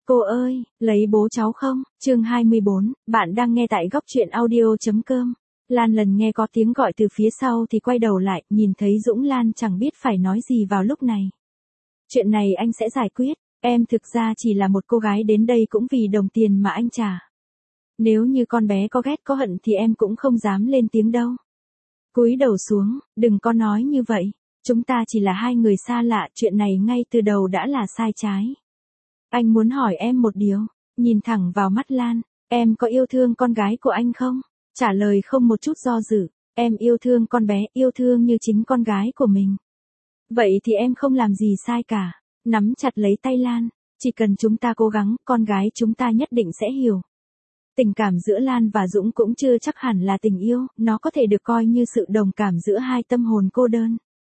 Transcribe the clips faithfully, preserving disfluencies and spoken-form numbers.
Cô ơi, lấy bố cháu không? Chương hai mươi bốn, bạn đang nghe tại góc truyện audio.com. Lan lần nghe có tiếng gọi từ phía sau thì quay đầu lại, nhìn thấy Dũng. Lan chẳng biết phải nói gì vào lúc này. Chuyện này anh sẽ giải quyết, em thực ra chỉ là một cô gái đến đây cũng vì đồng tiền mà anh trả. Nếu như con bé có ghét có hận thì em cũng không dám lên tiếng đâu. Cúi đầu xuống, đừng có nói như vậy, chúng ta chỉ là hai người xa lạ, chuyện này ngay từ đầu đã là sai trái. Anh muốn hỏi em một điều, nhìn thẳng vào mắt Lan, em có yêu thương con gái của anh không? Trả lời không một chút do dự, em yêu thương con bé, yêu thương như chính con gái của mình. Vậy thì em không làm gì sai cả, nắm chặt lấy tay Lan, chỉ cần chúng ta cố gắng, con gái chúng ta nhất định sẽ hiểu. Tình cảm giữa Lan và Dũng cũng chưa chắc hẳn là tình yêu, nó có thể được coi như sự đồng cảm giữa hai tâm hồn cô đơn.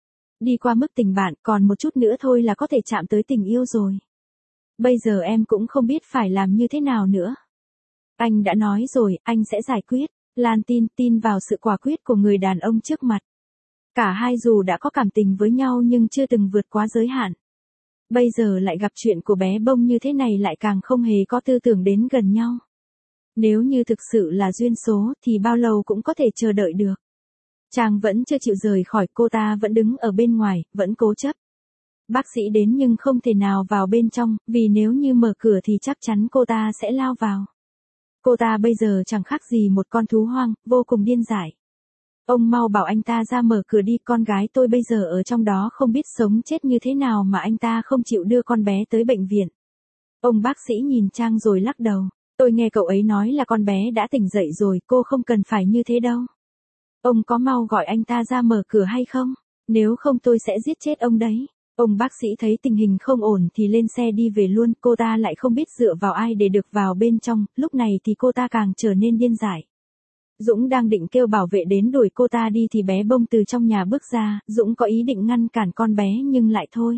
Đi qua mức tình bạn, còn một chút nữa thôi là có thể chạm tới tình yêu rồi. Bây giờ em cũng không biết phải làm như thế nào nữa. Anh đã nói rồi, anh sẽ giải quyết. Lan tin, tin vào sự quả quyết của người đàn ông trước mặt. Cả hai dù đã có cảm tình với nhau nhưng chưa từng vượt quá giới hạn. Bây giờ lại gặp chuyện của bé bông như thế này lại càng không hề có tư tưởng đến gần nhau. Nếu như thực sự là duyên số thì bao lâu cũng có thể chờ đợi được. Chàng vẫn chưa chịu rời khỏi, cô ta vẫn đứng ở bên ngoài, vẫn cố chấp. Bác sĩ đến nhưng không thể nào vào bên trong, vì nếu như mở cửa thì chắc chắn cô ta sẽ lao vào. Cô ta bây giờ chẳng khác gì một con thú hoang, vô cùng điên dại. Ông mau bảo anh ta ra mở cửa đi, con gái tôi bây giờ ở trong đó không biết sống chết như thế nào mà anh ta không chịu đưa con bé tới bệnh viện. Ông bác sĩ nhìn Trang rồi lắc đầu, tôi nghe cậu ấy nói là con bé đã tỉnh dậy rồi, cô không cần phải như thế đâu. Ông có mau gọi anh ta ra mở cửa hay không? Nếu không tôi sẽ giết chết ông đấy. Ông bác sĩ thấy tình hình không ổn thì lên xe đi về luôn, cô ta lại không biết dựa vào ai để được vào bên trong, lúc này thì cô ta càng trở nên điên dại. Dũng đang định kêu bảo vệ đến đuổi cô ta đi thì bé bông từ trong nhà bước ra, Dũng có ý định ngăn cản con bé nhưng lại thôi.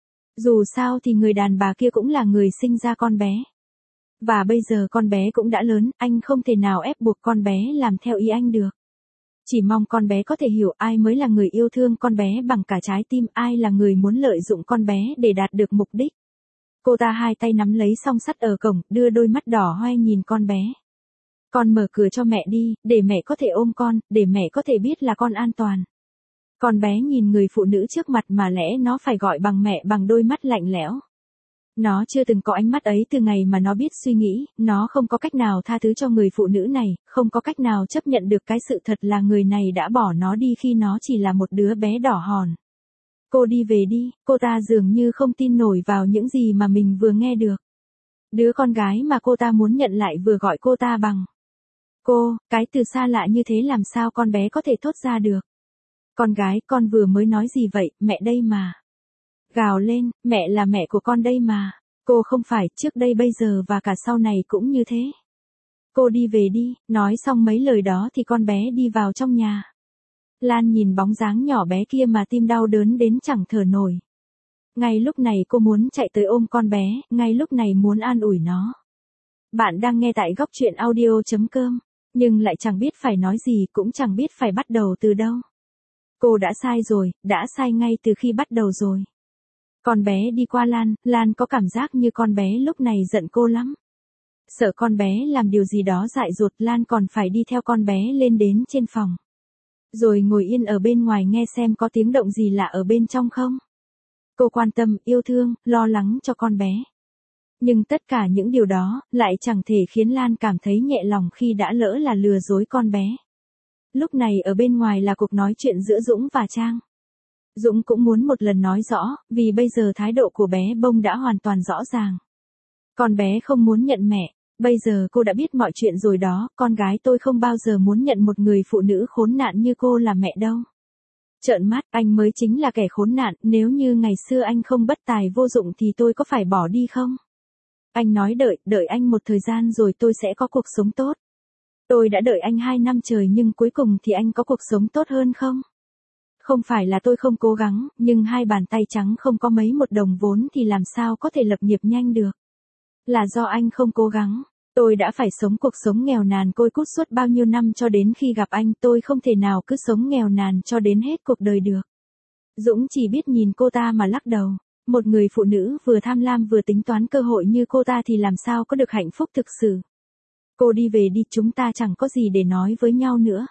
Dù sao thì người đàn bà kia cũng là người sinh ra con bé. Và bây giờ con bé cũng đã lớn, anh không thể nào ép buộc con bé làm theo ý anh được. Chỉ mong con bé có thể hiểu ai mới là người yêu thương con bé bằng cả trái tim, ai là người muốn lợi dụng con bé để đạt được mục đích. Cô ta hai tay nắm lấy song sắt ở cổng, đưa đôi mắt đỏ hoe nhìn con bé. Con mở cửa cho mẹ đi, để mẹ có thể ôm con, để mẹ có thể biết là con an toàn. Con bé nhìn người phụ nữ trước mặt mà lẽ nó phải gọi bằng mẹ bằng đôi mắt lạnh lẽo. Nó chưa từng có ánh mắt ấy từ ngày mà nó biết suy nghĩ, nó không có cách nào tha thứ cho người phụ nữ này, không có cách nào chấp nhận được cái sự thật là người này đã bỏ nó đi khi nó chỉ là một đứa bé đỏ hòn. Cô đi về đi, cô ta dường như không tin nổi vào những gì mà mình vừa nghe được. Đứa con gái mà cô ta muốn nhận lại vừa gọi cô ta bằng cô, cái từ xa lạ như thế làm sao con bé có thể thốt ra được. Con gái, con vừa mới nói gì vậy, mẹ đây mà. Gào lên, mẹ là mẹ của con đây mà. Cô không phải, trước đây bây giờ và cả sau này cũng như thế. Cô đi về đi, nói xong mấy lời đó thì con bé đi vào trong nhà. Lan nhìn bóng dáng nhỏ bé kia mà tim đau đớn đến chẳng thở nổi. Ngay lúc này cô muốn chạy tới ôm con bé, ngay lúc này muốn an ủi nó. Bạn đang nghe tại góc truyện audio.com, nhưng lại chẳng biết phải nói gì, cũng chẳng biết phải bắt đầu từ đâu. Cô đã sai rồi, đã sai ngay từ khi bắt đầu rồi. Con bé đi qua Lan, Lan có cảm giác như con bé lúc này giận cô lắm. Sợ con bé làm điều gì đó dại dột, Lan còn phải đi theo con bé lên đến trên phòng. Rồi ngồi yên ở bên ngoài nghe xem có tiếng động gì lạ ở bên trong không. Cô quan tâm, yêu thương, lo lắng cho con bé. Nhưng tất cả những điều đó lại chẳng thể khiến Lan cảm thấy nhẹ lòng khi đã lỡ là lừa dối con bé. Lúc này ở bên ngoài là cuộc nói chuyện giữa Dũng và Trang. Dũng cũng muốn một lần nói rõ, vì bây giờ thái độ của bé bông đã hoàn toàn rõ ràng. Con bé không muốn nhận mẹ, bây giờ cô đã biết mọi chuyện rồi đó, con gái tôi không bao giờ muốn nhận một người phụ nữ khốn nạn như cô là mẹ đâu. Trợn mắt, anh mới chính là kẻ khốn nạn, nếu như ngày xưa anh không bất tài vô dụng thì tôi có phải bỏ đi không? Anh nói đợi, đợi anh một thời gian rồi tôi sẽ có cuộc sống tốt. Tôi đã đợi anh hai năm trời nhưng cuối cùng thì anh có cuộc sống tốt hơn không? Không phải là tôi không cố gắng, nhưng hai bàn tay trắng không có mấy một đồng vốn thì làm sao có thể lập nghiệp nhanh được. Là do anh không cố gắng. Tôi đã phải sống cuộc sống nghèo nàn côi cút suốt bao nhiêu năm cho đến khi gặp anh, tôi không thể nào cứ sống nghèo nàn cho đến hết cuộc đời được. Dũng chỉ biết nhìn cô ta mà lắc đầu. Một người phụ nữ vừa tham lam vừa tính toán cơ hội như cô ta thì làm sao có được hạnh phúc thực sự. Cô đi về đi, chúng ta chẳng có gì để nói với nhau nữa.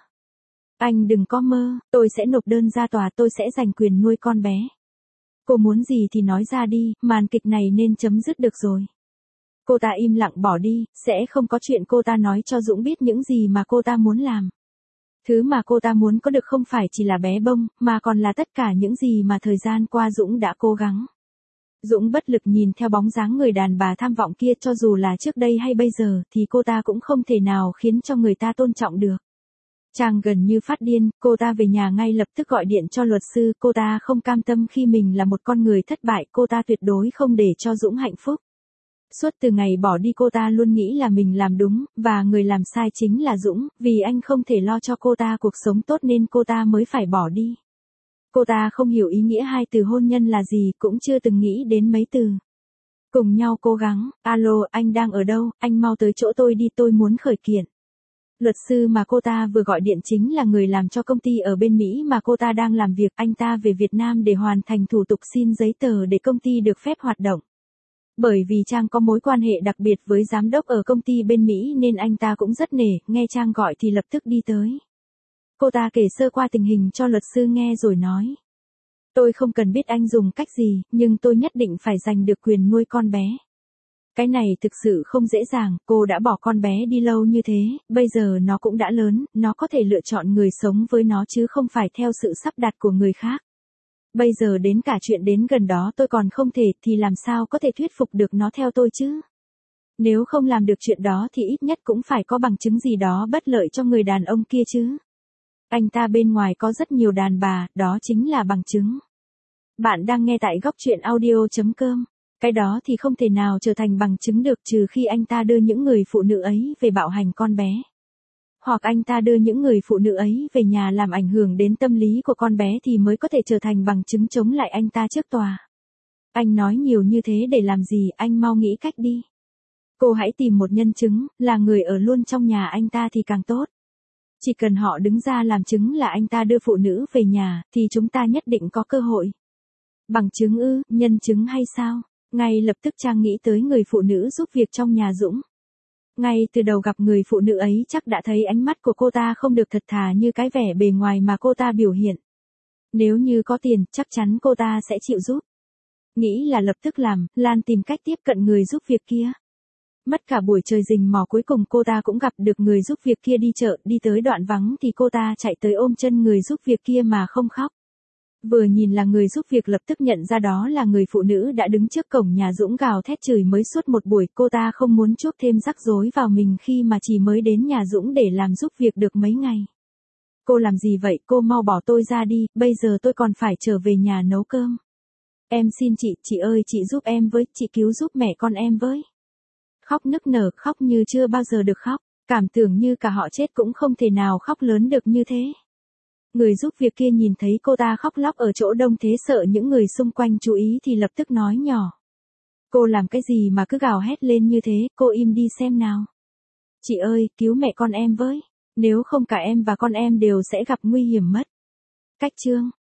Anh đừng có mơ, tôi sẽ nộp đơn ra tòa, tôi sẽ giành quyền nuôi con bé. Cô muốn gì thì nói ra đi, màn kịch này nên chấm dứt được rồi. Cô ta im lặng bỏ đi, sẽ không có chuyện cô ta nói cho Dũng biết những gì mà cô ta muốn làm. Thứ mà cô ta muốn có được không phải chỉ là bé bông, mà còn là tất cả những gì mà thời gian qua Dũng đã cố gắng. Dũng bất lực nhìn theo bóng dáng người đàn bà tham vọng kia, cho dù là trước đây hay bây giờ thì cô ta cũng không thể nào khiến cho người ta tôn trọng được. Chàng gần như phát điên, cô ta về nhà ngay lập tức gọi điện cho luật sư, cô ta không cam tâm khi mình là một con người thất bại, cô ta tuyệt đối không để cho Dũng hạnh phúc. Suốt từ ngày bỏ đi cô ta luôn nghĩ là mình làm đúng, và người làm sai chính là Dũng, vì anh không thể lo cho cô ta cuộc sống tốt nên cô ta mới phải bỏ đi. Cô ta không hiểu ý nghĩa hai từ hôn nhân là gì, cũng chưa từng nghĩ đến mấy từ. Cùng nhau cố gắng, alo, anh đang ở đâu, anh mau tới chỗ tôi đi, tôi muốn khởi kiện. Luật sư mà cô ta vừa gọi điện chính là người làm cho công ty ở bên Mỹ mà cô ta đang làm việc, anh ta về Việt Nam để hoàn thành thủ tục xin giấy tờ để công ty được phép hoạt động. Bởi vì Trang có mối quan hệ đặc biệt với giám đốc ở công ty bên Mỹ nên anh ta cũng rất nể, nghe Trang gọi thì lập tức đi tới. Cô ta kể sơ qua tình hình cho luật sư nghe rồi nói. Tôi không cần biết anh dùng cách gì, nhưng tôi nhất định phải giành được quyền nuôi con bé. Cái này thực sự không dễ dàng, cô đã bỏ con bé đi lâu như thế, bây giờ nó cũng đã lớn, nó có thể lựa chọn người sống với nó chứ không phải theo sự sắp đặt của người khác. Bây giờ đến cả chuyện đến gần đó tôi còn không thể thì làm sao có thể thuyết phục được nó theo tôi chứ? Nếu không làm được chuyện đó thì ít nhất cũng phải có bằng chứng gì đó bất lợi cho người đàn ông kia chứ. Anh ta bên ngoài có rất nhiều đàn bà, đó chính là bằng chứng. Bạn đang nghe tại góc truyện audio chấm com. Cái đó thì không thể nào trở thành bằng chứng được trừ khi anh ta đưa những người phụ nữ ấy về bạo hành con bé. Hoặc anh ta đưa những người phụ nữ ấy về nhà làm ảnh hưởng đến tâm lý của con bé thì mới có thể trở thành bằng chứng chống lại anh ta trước tòa. Anh nói nhiều như thế để làm gì, anh mau nghĩ cách đi. Cô hãy tìm một nhân chứng, là người ở luôn trong nhà anh ta thì càng tốt. Chỉ cần họ đứng ra làm chứng là anh ta đưa phụ nữ về nhà, thì chúng ta nhất định có cơ hội. Bằng chứng ư, nhân chứng hay sao? Ngay lập tức Trang nghĩ tới người phụ nữ giúp việc trong nhà Dũng. Ngay từ đầu gặp người phụ nữ ấy chắc đã thấy ánh mắt của cô ta không được thật thà như cái vẻ bề ngoài mà cô ta biểu hiện. Nếu như có tiền, chắc chắn cô ta sẽ chịu giúp. Nghĩ là lập tức làm, Lan tìm cách tiếp cận người giúp việc kia. Mất cả buổi trời rình mò cuối cùng cô ta cũng gặp được người giúp việc kia đi chợ, đi tới đoạn vắng thì cô ta chạy tới ôm chân người giúp việc kia mà không khóc. Vừa nhìn là người giúp việc lập tức nhận ra đó là người phụ nữ đã đứng trước cổng nhà Dũng gào thét chửi mới suốt một buổi, cô ta không muốn chuốc thêm rắc rối vào mình khi mà chỉ mới đến nhà Dũng để làm giúp việc được mấy ngày. Cô làm gì vậy, cô mau bỏ tôi ra đi, bây giờ tôi còn phải trở về nhà nấu cơm. Em xin chị, chị ơi chị giúp em với, chị cứu giúp mẹ con em với. Khóc nức nở, khóc như chưa bao giờ được khóc, cảm tưởng như cả họ chết cũng không thể nào khóc lớn được như thế. Người giúp việc kia nhìn thấy cô ta khóc lóc ở chỗ đông thế sợ những người xung quanh chú ý thì lập tức nói nhỏ. Cô làm cái gì mà cứ gào hét lên như thế, cô im đi xem nào. Chị ơi, cứu mẹ con em với, nếu không cả em và con em đều sẽ gặp nguy hiểm mất. Cách chương